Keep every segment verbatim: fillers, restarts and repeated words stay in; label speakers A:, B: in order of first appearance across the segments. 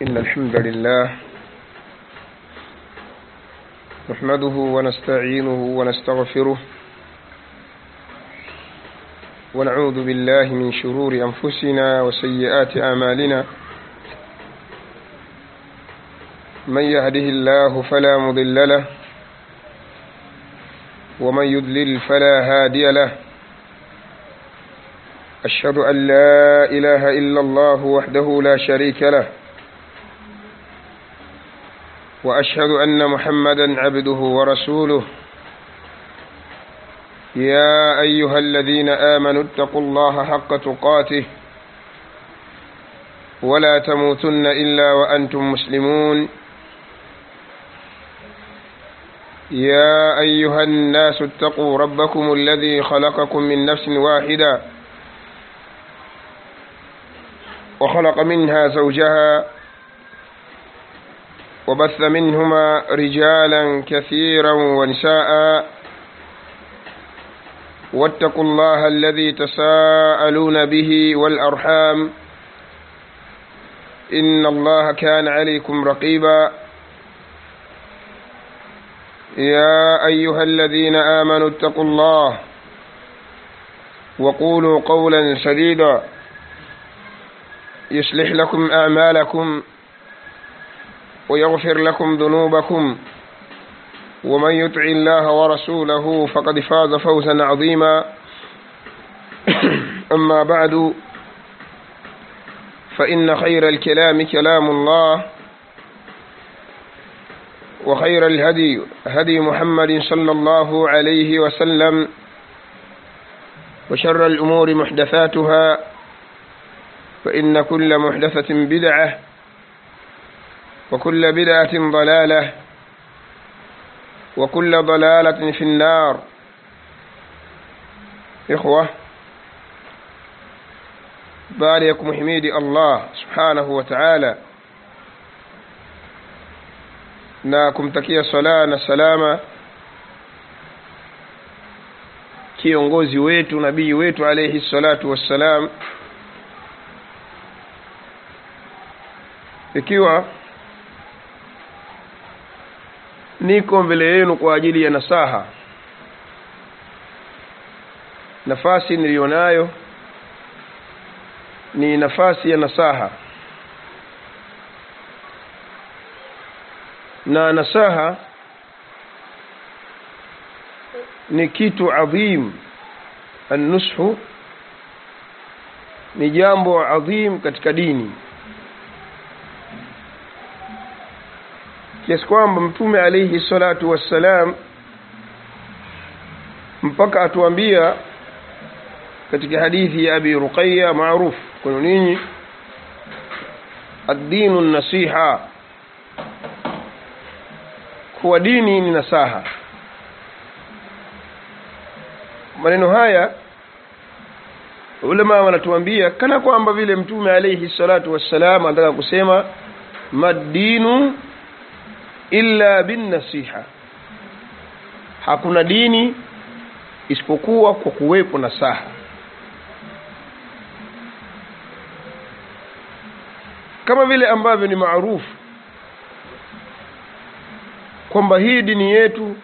A: إن الحمد لله نحمده ونستعينه ونستغفره ونعوذ بالله من شرور أنفسنا وسيئات أعمالنا من يهده الله فلا مضل له ومن يضلل فلا هادي له أشهد أن لا إله إلا الله وحده لا شريك له وأشهد أن محمدا عبده ورسوله يا أيها الذين آمنوا اتقوا الله حق تقاته ولا تموتن إلا وأنتم مسلمون يا أيها الناس اتقوا ربكم الذي خلقكم من نفس واحدة وخلق منها زوجها وبث منهما رجالا كثيرا ونساء واتقوا الله الذي تساءلون به والأرحام إن الله كان عليكم رقيبا يا أيها الذين آمنوا اتقوا الله وقولوا قولا سديدا يصلح لكم أعمالكم ويغفر لكم ذنوبكم ومن يطع الله ورسوله فقد فاز فوزا عظيما أما بعد فإن خير الكلام كلام الله وخير الهدي هدي محمد صلى الله عليه وسلم وشر الأمور محدثاتها فإن كل محدثة بدعة وكل بدعة ضلالة وكل ضلالة في النار. إخوة باريكم حميدي الله سبحانه وتعالى na kumtakia sala na salama kiongozi wetu nabii wetu alayhi salatu wassalam, ikiwa niko mbele yenu kwa ajili ya nasaha. Nafasi nilionayo ni nafasi ya nasaha, na nasaha ni kitu adhim. An-nushu ni jambo adhim katika dini, kiasi kwamba Mtume alayhi salatu wassalam mpaka atuambia katika hadithi ya Abi Ruqayya maarufu kwa ninyi, ad-dinu an-nasiha, kwa dini ni nasaha. Maneno haya ulama wanatuambia kana kwamba vile Mtume alayhi salatu wassalam anataka kusema madinu illa bin nasiha, hakuna dini isipokuwa kwa kuwepo nasaha. Kama vile ambavyo ni maarufu kwamba hii dini yetu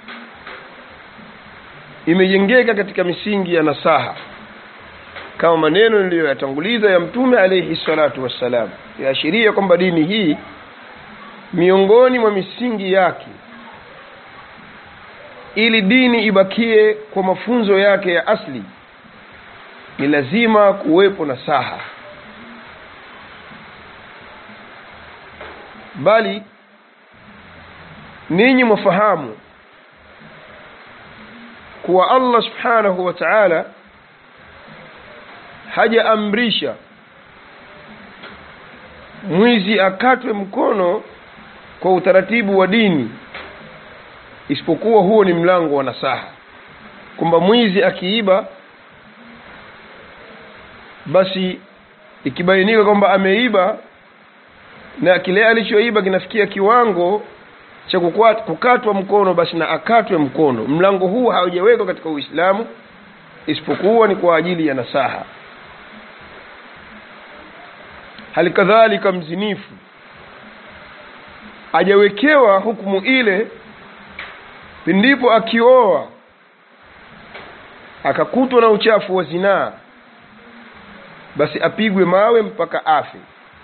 A: imejengeka katika misingi ya nasaha, kama maneno niliyoyatanguliza ya Mtume alayhi salatu wassalam yaashiria kwamba dini hii miongoni mwa misingi yake, ili dini ibakie kwa mafunzo yake ya asli, ni lazima kuwepo nasaha. Bali ninyi mfahamu kuwa Allah subhanahu wa ta'ala hajaamrisha mwizi akatwe mkono kwa utaratibu wa dini, isipokuwa huo ni mlango wa nasaha, kwamba mwizi akiiba, basi ikibainika kwamba ameiba na kile alichoiba kinafikia kiwango cha kukatwa mkono, basi na akatwe mkono. Mlango huu haujawekwa katika Uislamu isipokuwa ni kwa ajili ya nasaha. Halikadhalika mzinifu ajawekewa hukumu ile, ndipo akioa akakutwa na uchafu wa zinaa, basi apigwe mawe mpaka afe.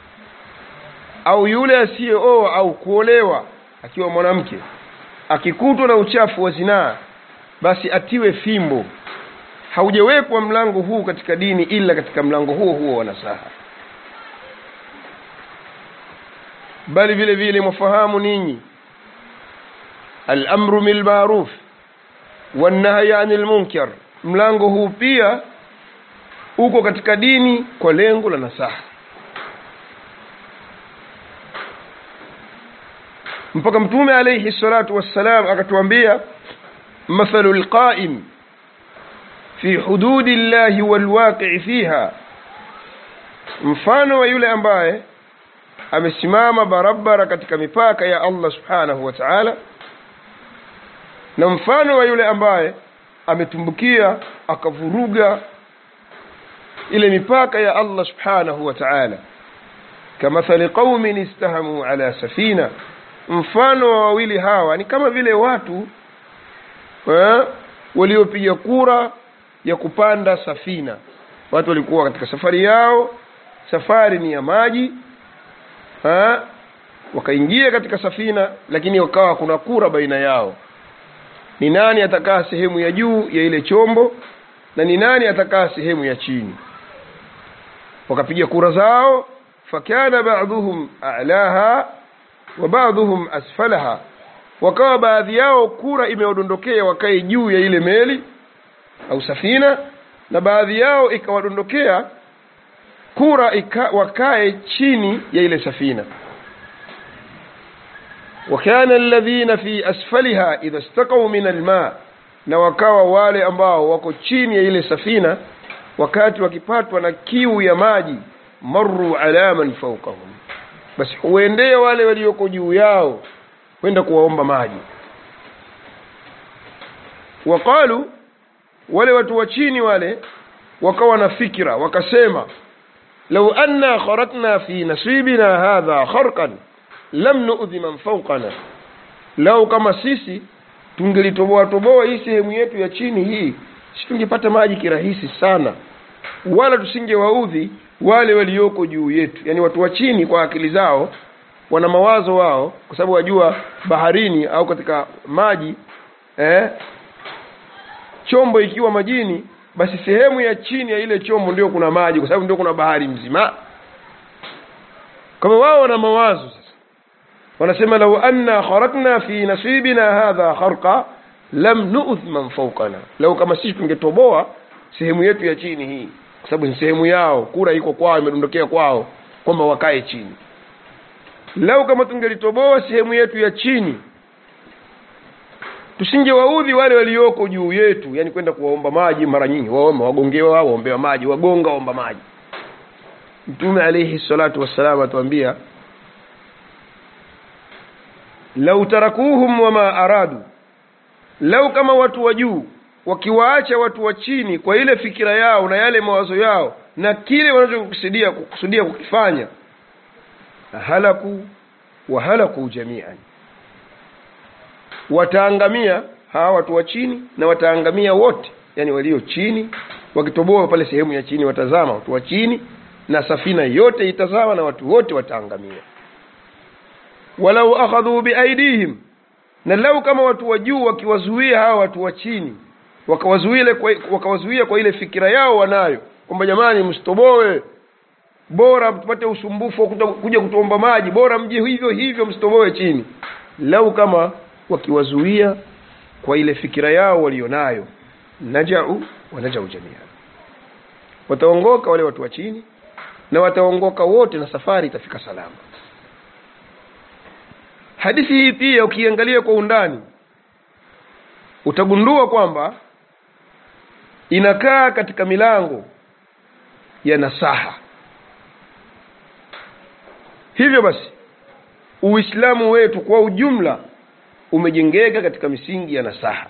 A: Au yule asiyeoa au kuolewa akiwa mwanamke akikutwa na uchafu wa zinaa, basi atiwe fimbo. Haujawekwa mlango huu katika dini ila katika mlango huo huo wa nasaha. Bali vile vile mfahamu ninyi, al-amru bil ma'ruf wan nahy 'anil munkar, mlango huu pia uko katika dini kwa lengo la nasaha. Mpaka Mtume alayhi salatu wassalam akatuambia, mathalul qa'im fi hududillahi wal waqi'i fiha, mfano wa yule ambaye amesimama barabara katika mipaka ya Allah subhanahu wa ta'ala, na mfano wa yule ambaye ametumbukia akavuruga ile mipaka ya Allah subhanahu wa ta'ala. Kamathali qaumin istahamu ala safina, mfano wa wawili hawa ni kama vile watu eh, waliopiga kura ya kupanda safina. Watu walikuwa katika safari yao, safari ni ya maji, ha? Wakaingia katika safina, lakini wakawa kuna kura baina yao, ni nani atakaa sehemu ya juu ya ile chombo na ni nani atakaa sehemu ya chini. Wakapiga kura zao, fakana ba'dhum a'laha wa ba'dhum asfalaha, wakawa baadhi yao kura imewadondokea wakae juu ya ile meli au safina, na baadhi yao ikawadondokea kura ika, wakae chini ya ile safina. Wakana alladhina fi asfaliha idha istaqaw min alma, na wakawa wale ambao wako chini ya ile safina wakati wakipatwa na kiu ya maji, marru ala man fawqahum, basi huendea wale walioko juu yao kwenda kuwaomba maji. Waqalu, wale watu wa chini wale wakawa na fikra, wakasema, law anna kharatna fi nasibina hadha kharqan lam nu'dhi man fawqana, lau kama sisi tungelitoboa toboa hii sehemu yetu ya chini hii, sisi tungepata maji kirahisi sana, wala tusingewaudhi wale walioko juu yetu. Yani watu wa chini kwa akili zao wana mawazo wao, kwa sababu wajua baharini au katika maji eh chombo ikiwa majini, basi sehemu ya chini ya ile chombo ndio kuna maji, kwa sababu ndio kuna bahari mzima. Kama wao wana mawazo sasa, wanasema law anna kharatna fi nasibina hadha kharqa lam nu'th man fawqana, lau kama sisi tungetoboa sehemu yetu ya chini hii, kwa sababu ni sehemu yao, kura iko kwao, imedondokea kwao kwamba wakae chini, lau kama tungelitoboa sehemu yetu ya chini tusingewaudhi wale walioko juu yetu, yani kwenda kuwaomba maji mara nyingi, waomba wagongewa, waombewa maji, wagonga waomba maji. Mtume alayhi salatu wassalam atuambia, lau tarakuhum wama aradu, lau kama watu wa juu wakiwaacha watu wa chini kwa ile fikira yao na yale mawazo yao na kile wanachokusudia kukusudia kukifanya, halaku wa halaku jami'an, wataangamia hawa watu wa chini na wataangamia wote. Yani walio chini wakitoboa pale sehemu ya chini, watazama watu wa chini na safina yote itazama na watu wote wataangamia. Walau akhadhu biaidihim, na lau kama watu wa juu wakiwazuia hawa watu wa chini, wakawazuia kwa wakawazuia kwa ile fikira yao wanayo kwamba jamani msitoboe, bora tupate usumbufu kuja kutuomba maji, bora mje hivyo hivyo msitoboe chini. Lau kama wakiwazuia kwa ile fikira yao walionayo, najau wa najau jamia, wataongoka wale watu wa chini na wataongoka wote, na safari itafika salama. Hadithi hii pia ukiangalia kwa undani utagundua kwamba inakaa katika milango ya nasaha. Hivyo basi Uislamu wetu kwa ujumla umejengeka katika misingi ya nasaha.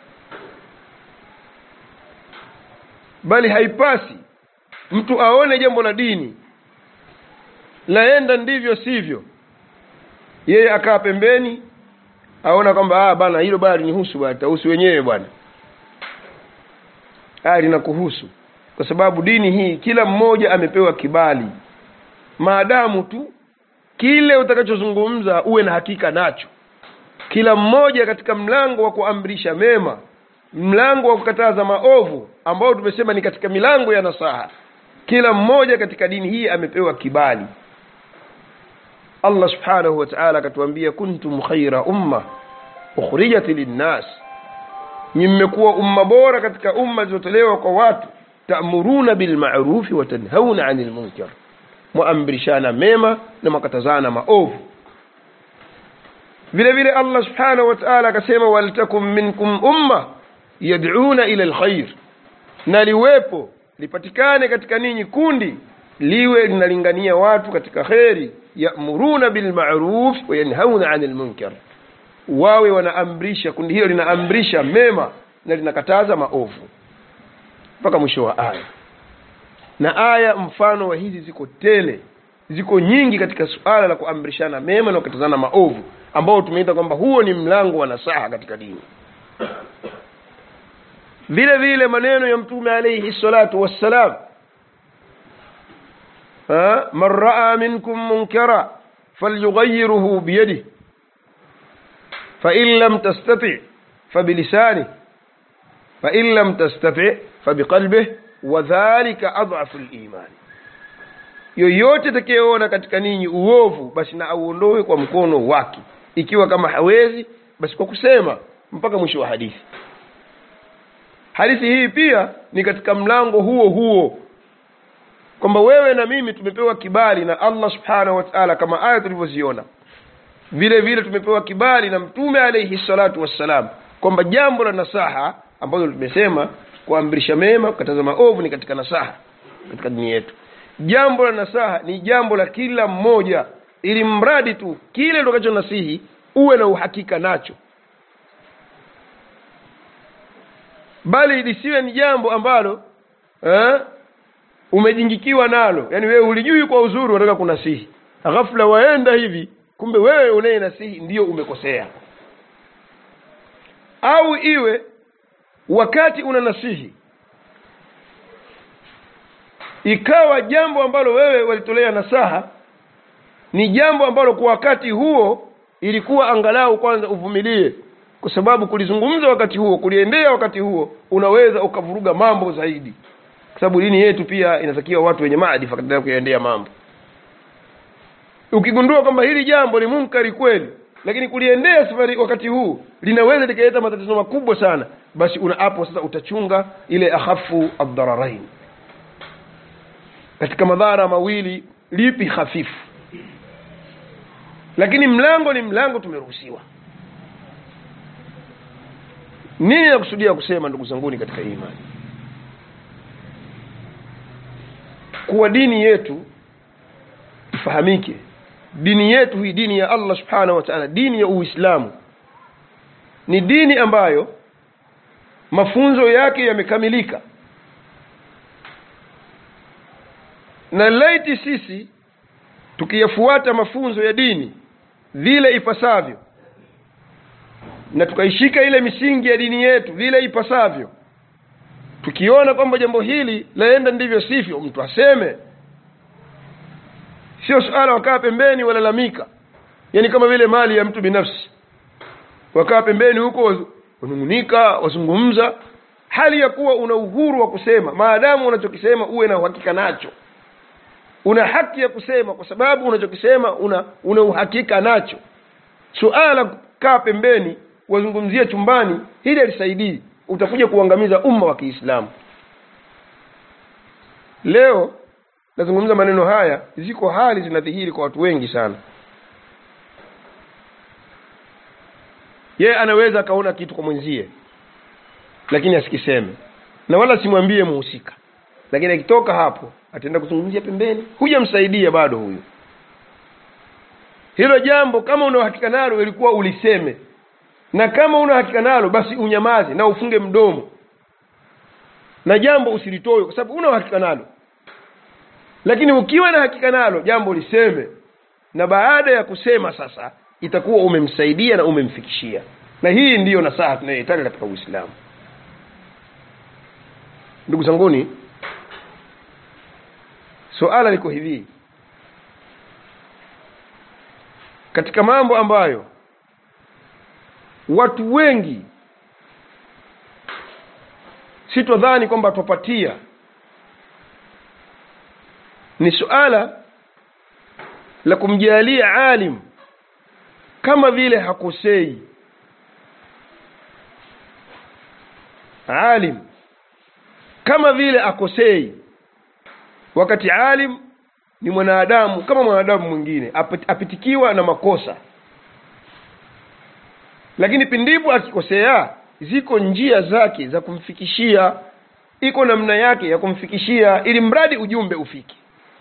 A: Bali haipasi mtu aone jambo la dini laenda ndivyo sivyo, yeye akaa pembeni aona kwamba ah bana hilo bado nihusu bwana, tahusu wenyewe bwana. Ah, linakuhusu kwa sababu dini hii kila mmoja amepewa kibali, maadamu tu kile utakachozungumza uwe na hakika nacho. Kila mmoja katika mlango wa kuamrisha mema, mlango wa kukataza maovu, ambao tumesema ni katika milango ya nasaha, kila mmoja katika dini hii amepewa kibali. Allah subhanahu wa ta'ala akatuambia kuntum khayra umma ukhrijat linnas, mmekuwa umma bora katika umma zilizotolewa kwa watu, ta'muruna bil ma'ruf wa tanhauna 'anil munkar, muamrishana mema na makatazana maovu. vile vile Allah subhanahu wa ta'ala akasema waltakum minkum umma yad'una ila alkhair, na liwepo lipatikane katika ninyi kundi liwe linalingania watu katika khairi, ya'muruna bil ma'ruf wa yanhauna 'anil munkar, wawe wanaamrisha, kundi hilo linaamrisha mema na linakataza maovu, mpaka mwisho wa aya. Na aya mfano wa hizi ziko tele, ziko nyingi katika suala la kuamrishana mema na kukatazana maovu, ambao tumeita kwamba huo ni mlango wa nasaha katika dini. Vile vile maneno ya Mtume alayhi salatu wassalam, ha man raa minkum munkara falyughayyirhu biyadihi fa in lam tastati' fa bilisanihi fa in lam tastati' fa biqalbihi wa dhalika adhafu al-iman. Yoyote atakayeona katika ninyi uovu basi na auondoe kwa mkono wake, ikiwa kama hawezi basi kwa kusema, mpaka mwisho wa hadithi. Hadithi hii pia ni katika mlango huo huo, kwamba wewe na mimi tumepewa kibali na Allah subhanahu wa ta'ala kama aya tulivyoziona. Vile vile tumepewa kibali na Mtume alayhi salatu wassalam kwamba jambo la nasaha ambalo tumesema kuamrisha mema kukataza maovu ni katika nasaha katika dini yetu. Jambo la nasaha ni jambo la kila mmoja, ili mradi tu kile utakacho nasihi uwe na uhakika nacho, bali lisiwe ni jambo ambalo eh umejingikiwa nalo, yani wewe ulijui kwa uzuri unataka kunasihi, ghafla waenda hivi, kumbe wewe unaye nasihi ndio umekosea. Au iwe wakati una nasihi ikawa jambo ambalo wewe walitolea nasaha ni jambo ambalo kwa wakati huo ilikuwa angalau kwanza uvumilie, kwa sababu kulizungumza wakati huo, kuliendea wakati huo, unaweza ukavuruga mambo zaidi, kwa sababu dini yetu pia inatakiwa watu wenye maadili katika kuendea mambo. Ukigundua kwamba hili jambo ni munkari kweli, lakini kuliendea safari wakati huu linaweza likaleta matatizo makubwa sana, basi una hapo sasa utachunga ile akhafu ad-dararain, katika madhara mawili lipi hafifu. Lakini mlango ni mlango, tumeruhusiwa. Nini nakusudia kusema ndugu zanguni katika imani? Kuwa dini yetu ifahamike, dini yetu hii, dini ya Allah subhanahu wa ta'ala, dini ya Uislamu ni dini ambayo mafunzo yake yamekamilika, na laiti sisi tukiyafuata mafunzo ya dini vile ipasavyo na tukaishika ile misingi ya dini yetu vile ipasavyo, tukiona kwamba jambo hili laenda ndivyo sivyo, mtu aseme, sio suala wakaa pembeni walalamika, yani kama vile mali ya mtu binafsi, wakaa pembeni huko wanungunika wazungumza, hali ya kuwa una uhuru wa kusema, maadamu unachokisema uwe na uhakika nacho. Una haki ya kusema kwa sababu unachokisema una una uhakika nacho. Suala kaa pembeni wazungumzia chumbani, hili halisaidii, utakuja kuangamiza umma wa Kiislamu. Leo nazungumza maneno haya, ziko hali zinadhihiri kwa watu wengi sana. Yeye anaweza kaona kitu kwa mwenzie lakini asikiseme, na wala simwambie muhusika, lakini akitoka hapo ataenda kuzungumzia pembeni, hujamsaidia bado huyo. Hilo jambo kama una uhakika nalo ilikuwa uliseme, na kama una uhakika nalo basi unyamaze na ufunge mdomo, na jambo usilitoe kwa sababu una uhakika nalo. Lakini ukiwa na hakika nalo jambo liseme, na baada ya kusema sasa itakuwa umemsaidia na umemfikishia. Na hii ndiyo nasaha tunayoitaka katika Uislamu. Ndugu zanguni, suala liko hivi: katika mambo ambayo watu wengi sitodhani kwamba tupatia, ni suala la kumjalia alim kama vile hakosei. Alim kama vile akosei, wakati alim ni mwanadamu kama mwanadamu mwingine, apitikiwa na makosa. Lakini pindipo akikosea, ziko njia zake za kumfikishia, iko namna yake ya kumfikishia, ili mradi ujumbe ufike.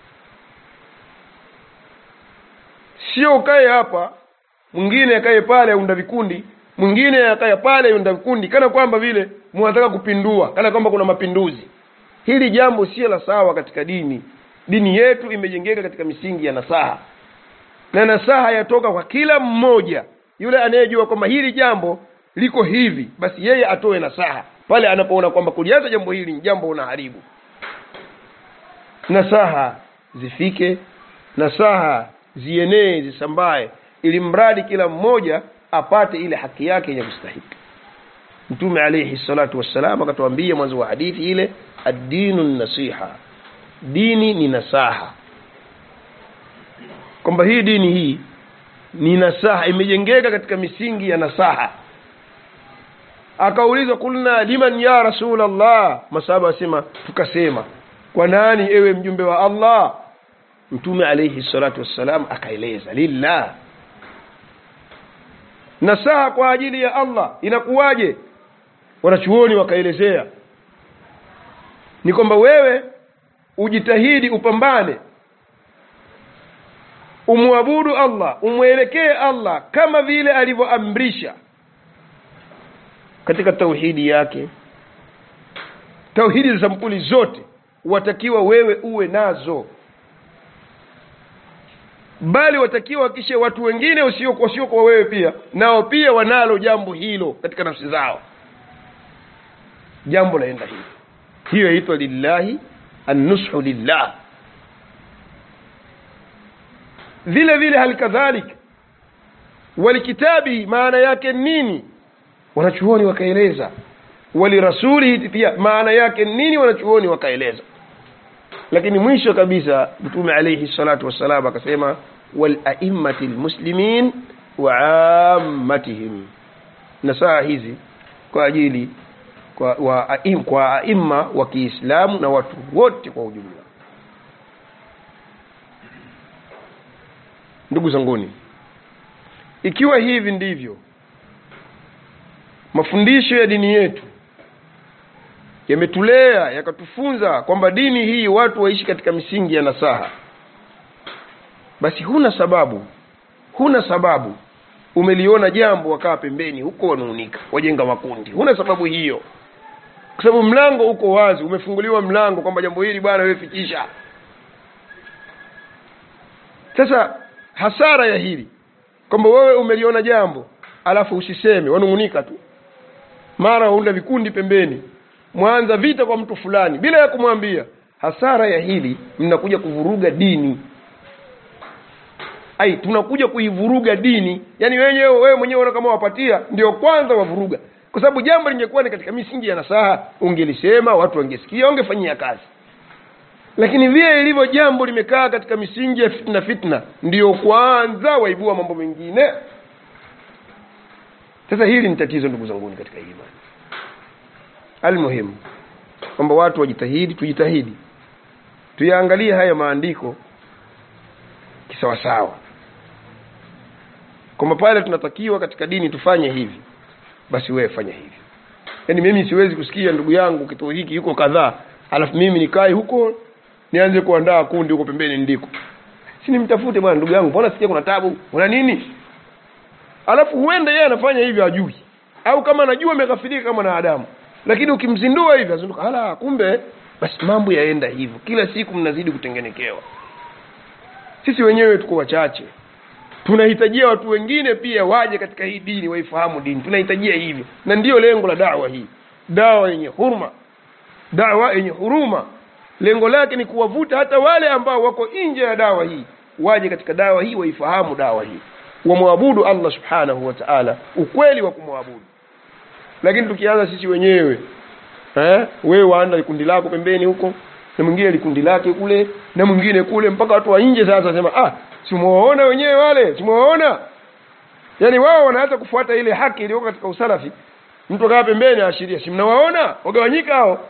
A: Sio ukae hapa, mwingine akae pale unda vikundi, mwingine akae pale unda vikundi, kana kwamba vile mnataka kupindua, kana kwamba kuna mapinduzi. Hili jambo sio la sawa katika dini. Dini yetu imejengeka katika misingi ya nasaha, na nasaha yatoka kwa kila mmoja. Yule anayejua kwamba hili jambo liko hivi, basi yeye atoe nasaha pale anapoona kwamba kulianza jambo hili ni jambo unaharibu. Nasaha zifike, nasaha zienee, zisambae, ili mradi kila mmoja apate ile haki yake yenye kustahiki. Mtume alayhi salatu wassalam akatuambia mwanzo wa hadithi ile, ad-dinu an-nasiha, dini ni nasaha, kwamba hii dini hii ni nasaha, imejengeka katika misingi ya nasaha. Akaulizwa, kulna liman ya Rasulullah, masahaba asema, tukasema kwa nani ewe mjumbe wa Allah? Mtume alayhi salatu wassalam akaeleza, lillah. Nasaha kwa ajili ya Allah inakuwaje? Wanachuoni wakaelezea ni kwamba wewe ujitahidi, upambane, umwabudu Allah, umwelekee Allah kama vile alivyoamrisha katika tauhidi yake. Tauhidi za sampuli zote watakiwa wewe uwe nazo, bali watakiwa kisha watu wengine usio kwa sio kwa wewe pia nao pia wanalo jambo hilo katika nafsi zao. Jambo laenda hivi, hiyo inaitwa lillahi, an-nushu lillah. Vile vile halikadhalika walikitabi, maana yake nini? Wanachuoni wakaeleza. Walirasulihi pia, maana yake nini? Wanachuoni wakaeleza. Lakini mwisho kabisa Mtume alayhi salatu wassalam akasema, wal a'immatil muslimin wa 'ammatihim. Nasaha hizi kwa ajili kwa wa aim kwa aima wa Kiislamu na watu wote kwa ujumla. Ndugu zanguni, ikiwa hivi ndivyo mafundisho ya dini yetu yametulea yakatufunza kwamba dini hii watu waishi katika misingi ya nasaha, basi huna sababu huna sababu umeliona jambo wakaa pembeni huko wanunika wajenga makundi. Huna sababu hiyo, kwa sababu mlango uko wazi, umefunguliwa mlango kwamba jambo hili bwana wewe fikisha. Sasa hasara ya hili kwamba wewe umeliona jambo alafu usiseme, wanunika tu, mara unda vikundi pembeni, mwanza vita kwa mtu fulani bila ya kumwambia. Hasara ya hili, mnakuja kuvuruga dini. Ai, tunakuja kuivuruga dini. Yaani wewe wewe mwenyewe una kama wapatia ndio kwanza wavuruga. Kwa sababu jambo lingekuwa ni katika misingi ya nasaha, ungelisema, watu wangesikia, wangefanyia kazi. Lakini vile ilivyo jambo limekaa katika misingi ya fitna fitna, ndio kwanza waibua mambo mengine. Sasa hili ni tatizo ndugu zangu katika imani. Almuhimu kwamba watu wajitahidi, tujitahidi, tuyaangalie haya maandiko kisawa sawa, kwamba pale tunatakiwa katika dini tufanye hivi, basi wewe fanya hivi. Yaani mimi siwezi kusikia ndugu yangu kitu hiki yuko kadhaa, alafu mimi nikae huko nianze kuandaa kundi huko pembeni ndiko. Si nimtafute bwana ndugu yangu, mbona sikia kuna tabu, una nini? Alafu huenda yeye anafanya hivyo ajui, au kama anajua ameghafilika kama na Adamu. Lakini ukimzindua hivi azunduka, hala kumbe basi mambo yaenda hivyo. Kila siku mnazidi kutengenekewa. Sisi wenyewe tuko wachache, tunahitajia watu wengine pia waje katika hii dini, waifahamu dini. Tunahitajia hivi, na ndiyo lengo la da'wa hii, da'wa yenye huruma, da'wa yenye huruma. Lengo lake ni kuwavuta hata wale ambao wako nje ya da'wa hii waje katika da'wa hii, waifahamu da'wa hii, wamwabudu Allah subhanahu wa ta'ala ukweli wa kumwabudu. Lakini tukianza sisi wenyewe, eh wewe waanda kundi lako pembeni huko, na mwingine likundi lake kule, na mwingine kule, mpaka watu wa nje sasa wasema ah simuona wenyewe wale, simuona. Yani wao wanaanza kufuata ile haki iliyo katika usalafi. Mtu kaa pembeni aashiria, si mnawaona wagawanyika hao.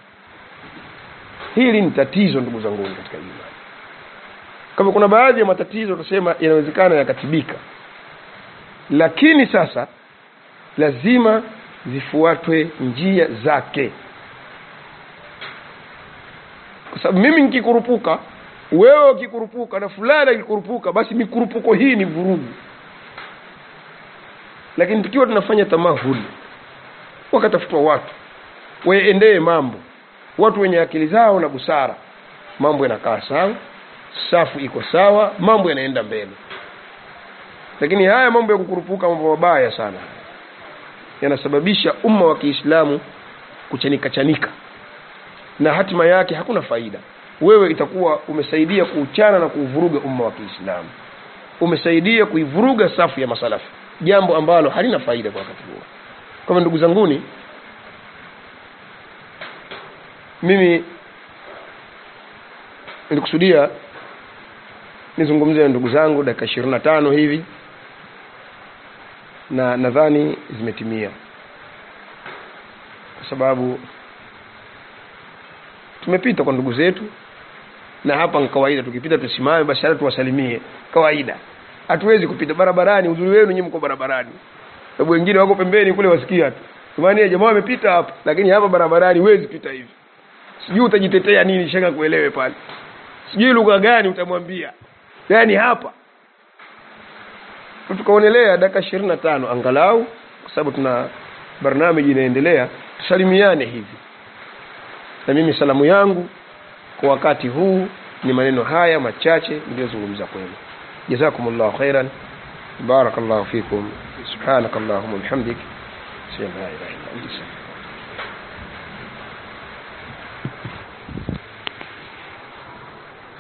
A: Hili ni tatizo ndugu zangu katika imani. Kama kuna baadhi ya matatizo tusema yanawezekana yakatibika, lakini sasa lazima zifuatwe njia zake. Kwa sababu mimi nikikurupuka, wewe ukikurupuka, na fulani akikurupuka, basi mikurupuko hii ni vurugu. Lakini tukiwa tunafanya tamahuli, wakatafutwa watu waendee mambo, watu wenye akili zao na busara, mambo yanakaa sawa, safu iko sawa, mambo yanaenda mbele. Lakini haya mambo ya kukurupuka, mambo mabaya sana, yanasababisha umma wa Kiislamu kuchanika chanika, na hatima yake hakuna faida. Wewe itakuwa umesaidia kuuchana na kuuvuruga umma wa Kiislamu, umesaidia kuivuruga safu ya masalafi, jambo ambalo halina faida kwa wakati huo. Kama ndugu zanguni, mimi nilikusudia nizungumzie na ndugu zangu dakika ishirini na tano hivi, na nadhani zimetimia, kwa sababu tumepita kwa ndugu zetu, na hapa ni kawaida tukipita tusimame basi hata tuwasalimie kawaida. Hatuwezi kupita barabarani, uzuri wenu nyinyi mko barabarani, sababu wengine wako pembeni kule wasikia tu jamani jamaa wamepita hapa, lakini hapa barabarani huwezi pita hivi. Sijui utajitetea nini shaka kuelewe pale, sijui lugha gani utamwambia. Yani hapa tukaonelea dakika ishirini na tano angalau, kwa sababu tuna barnamiji inaendelea, tusalimiane hivi. Na mimi salamu yangu kwa wakati huu ni maneno haya machache niliyozungumza kwenu. Jazakumullahu khairan, barakallahu fikum, subhanakallahumma wa bihamdik, la ilaha illa anta.